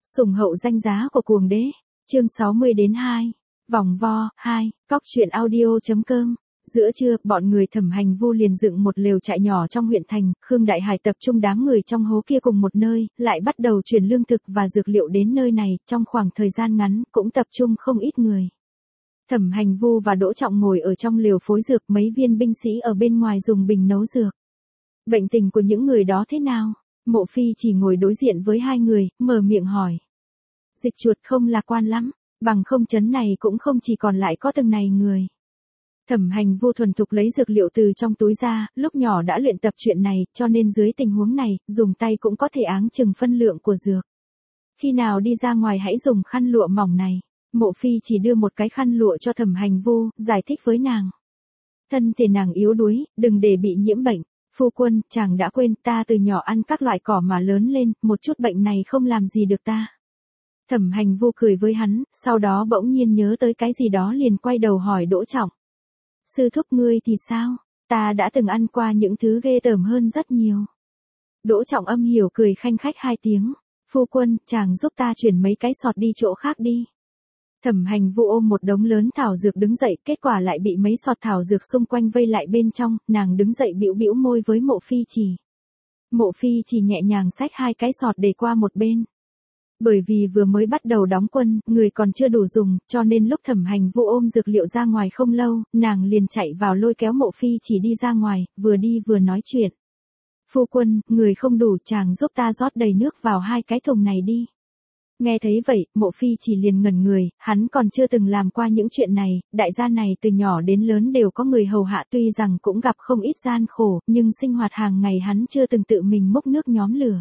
Sủng hậu danh giá của cuồng đế. Chương 60-2. Vòng vo 2. Cóc truyện audio.com. Giữa trưa, bọn người Thẩm Hành Vu liền dựng một lều trại nhỏ trong huyện thành, Khương Đại Hải tập trung đám người trong hố kia cùng một nơi, lại bắt đầu chuyển lương thực và dược liệu đến nơi này, trong khoảng thời gian ngắn, cũng tập trung không ít người. Thẩm Hành Vu và Đỗ Trọng ngồi ở trong lều phối dược, mấy viên binh sĩ ở bên ngoài dùng bình nấu dược. Bệnh tình của những người đó thế nào? Mộ Phi chỉ ngồi đối diện với hai người, mở miệng hỏi. Dịch chuột không lạc quan lắm, bằng không trấn này cũng không chỉ còn lại có từng này người. Thẩm Hành Vu thuần thục lấy dược liệu từ trong túi ra, lúc nhỏ đã luyện tập chuyện này, cho nên dưới tình huống này, dùng tay cũng có thể áng chừng phân lượng của dược. Khi nào đi ra ngoài hãy dùng khăn lụa mỏng này. Mộ Phi chỉ đưa một cái khăn lụa cho Thẩm Hành Vu, giải thích với nàng. Thân thể nàng yếu đuối, đừng để bị nhiễm bệnh. Phu quân, chàng đã quên, ta từ nhỏ ăn các loại cỏ mà lớn lên, một chút bệnh này không làm gì được ta. Thẩm Hành Vu cười với hắn, sau đó bỗng nhiên nhớ tới cái gì đó liền quay đầu hỏi Đỗ Trọng. Sư thúc ngươi thì sao? Ta đã từng ăn qua những thứ ghê tởm hơn rất nhiều. Đỗ Trọng âm hiểu cười khanh khách hai tiếng. Phu quân, chàng giúp ta chuyển mấy cái sọt đi chỗ khác đi. Thẩm Hành Vu ôm một đống lớn thảo dược đứng dậy, kết quả lại bị mấy sọt thảo dược xung quanh vây lại bên trong, nàng đứng dậy bĩu bĩu môi với Mộ Phi chỉ. Mộ Phi chỉ nhẹ nhàng xách hai cái sọt để qua một bên. Bởi vì vừa mới bắt đầu đóng quân, người còn chưa đủ dùng, cho nên lúc Thẩm Hành Vu ôm dược liệu ra ngoài không lâu, nàng liền chạy vào lôi kéo Mộ Phi chỉ đi ra ngoài, vừa đi vừa nói chuyện. Phu quân, người không đủ, chàng giúp ta rót đầy nước vào hai cái thùng này đi. Nghe thấy vậy, Mộ Phi chỉ liền ngẩn người, hắn còn chưa từng làm qua những chuyện này, đại gia này từ nhỏ đến lớn đều có người hầu hạ, tuy rằng cũng gặp không ít gian khổ, nhưng sinh hoạt hàng ngày hắn chưa từng tự mình múc nước nhóm lửa.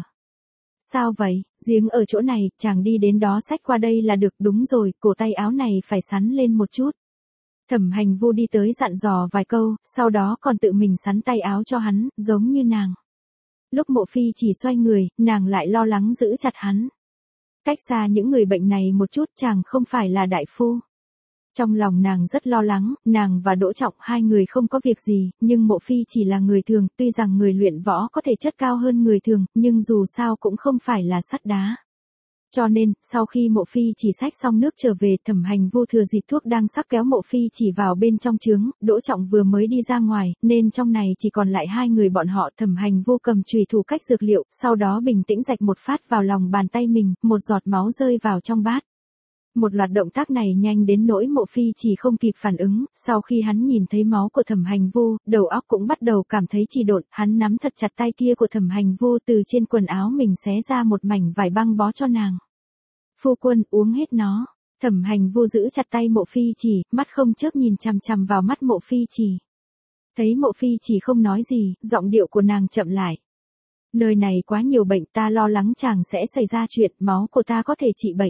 Sao vậy, giếng ở chỗ này, chàng đi đến đó xách qua đây là được, đúng rồi, cổ tay áo này phải sắn lên một chút. Thẩm Hành Vu đi tới dặn dò vài câu, sau đó còn tự mình sắn tay áo cho hắn, giống như nàng. Lúc Mộ Phi chỉ xoay người, nàng lại lo lắng giữ chặt hắn. Cách xa những người bệnh này một chút, chàng không phải là đại phu. Trong lòng nàng rất lo lắng, nàng và Đỗ Trọng hai người không có việc gì, nhưng Mộ Phi chỉ là người thường, tuy rằng người luyện võ có thể chất cao hơn người thường, nhưng dù sao cũng không phải là sắt đá. Cho nên, sau khi Mộ Phi chỉ xách xong nước trở về, Thẩm Hành Vu thừa dịp thuốc đang sắc kéo Mộ Phi chỉ vào bên trong trướng, Đỗ Trọng vừa mới đi ra ngoài, nên trong này chỉ còn lại hai người bọn họ. Thẩm Hành Vu cầm chùy thủ cách dược liệu, sau đó bình tĩnh rạch một phát vào lòng bàn tay mình, một giọt máu rơi vào trong bát. Một loạt động tác này nhanh đến nỗi Mộ Phi chỉ không kịp phản ứng, sau khi hắn nhìn thấy máu của Thẩm Hành Vu, đầu óc cũng bắt đầu cảm thấy trì độn, hắn nắm thật chặt tay kia của Thẩm Hành Vu, từ trên quần áo mình xé ra một mảnh vải băng bó cho nàng. Phu quân, uống hết nó. Thẩm Hành Vu giữ chặt tay Mộ Phi chỉ, mắt không chớp nhìn chằm chằm vào mắt Mộ Phi chỉ. Thấy Mộ Phi chỉ không nói gì, giọng điệu của nàng chậm lại. Nơi này quá nhiều bệnh, ta lo lắng chàng sẽ xảy ra chuyện, máu của ta có thể trị bệnh.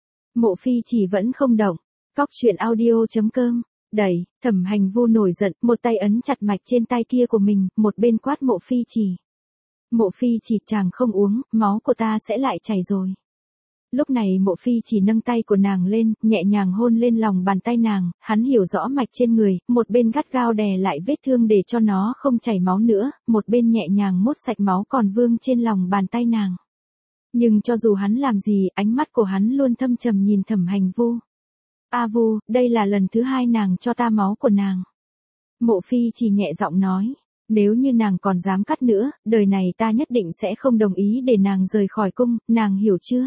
Mộ Phi chỉ vẫn không động. Cóc truyện audio.com. Đẩy, Thẩm Hành Vu nổi giận, một tay ấn chặt mạch trên tay kia của mình, một bên quát Mộ Phi chỉ. Mộ Phi chỉ, chàng không uống, máu của ta sẽ lại chảy rồi. Lúc này Mộ Phi chỉ nâng tay của nàng lên, nhẹ nhàng hôn lên lòng bàn tay nàng, hắn hiểu rõ mạch trên người, một bên gắt gao đè lại vết thương để cho nó không chảy máu nữa, một bên nhẹ nhàng mốt sạch máu còn vương trên lòng bàn tay nàng. Nhưng cho dù hắn làm gì, ánh mắt của hắn luôn thâm trầm nhìn Thẩm Hành Vu. A Vu, đây là lần thứ hai nàng cho ta máu của nàng. Mộ Phi chỉ nhẹ giọng nói, nếu như nàng còn dám cắt nữa, đời này ta nhất định sẽ không đồng ý để nàng rời khỏi cung, nàng hiểu chưa?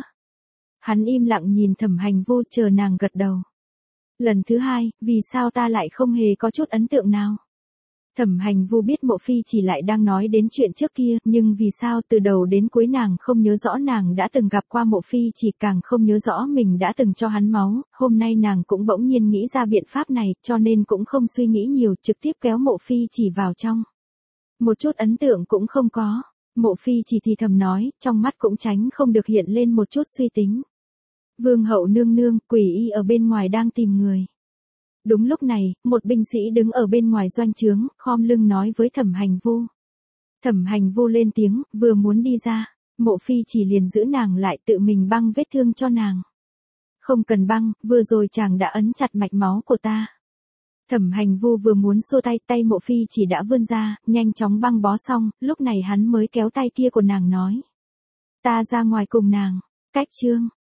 Hắn im lặng nhìn Thẩm Hành Vu, chờ nàng gật đầu. Lần thứ hai, vì sao ta lại không hề có chút ấn tượng nào? Thẩm Hành Vu biết Mộ Phi chỉ lại đang nói đến chuyện trước kia, nhưng vì sao từ đầu đến cuối nàng không nhớ rõ nàng đã từng gặp qua Mộ Phi chỉ, càng không nhớ rõ mình đã từng cho hắn máu, hôm nay nàng cũng bỗng nhiên nghĩ ra biện pháp này, cho nên cũng không suy nghĩ nhiều, trực tiếp kéo Mộ Phi chỉ vào trong. Một chút ấn tượng cũng không có. Mộ Phi chỉ thì thầm nói, trong mắt cũng tránh không được hiện lên một chút suy tính. Vương hậu nương nương, Quỷ Y ở bên ngoài đang tìm người. Đúng lúc này, một binh sĩ đứng ở bên ngoài doanh trướng, khom lưng nói với Thẩm Hành Vu. Thẩm Hành Vu lên tiếng, vừa muốn đi ra, Mộ Phi chỉ liền giữ nàng lại, tự mình băng vết thương cho nàng. Không cần băng, vừa rồi chàng đã ấn chặt mạch máu của ta. Thẩm Hành Vu vừa muốn xua tay, tay Mộ Phi chỉ đã vươn ra, nhanh chóng băng bó xong, lúc này hắn mới kéo tay kia của nàng nói. Ta ra ngoài cùng nàng. Cách chương.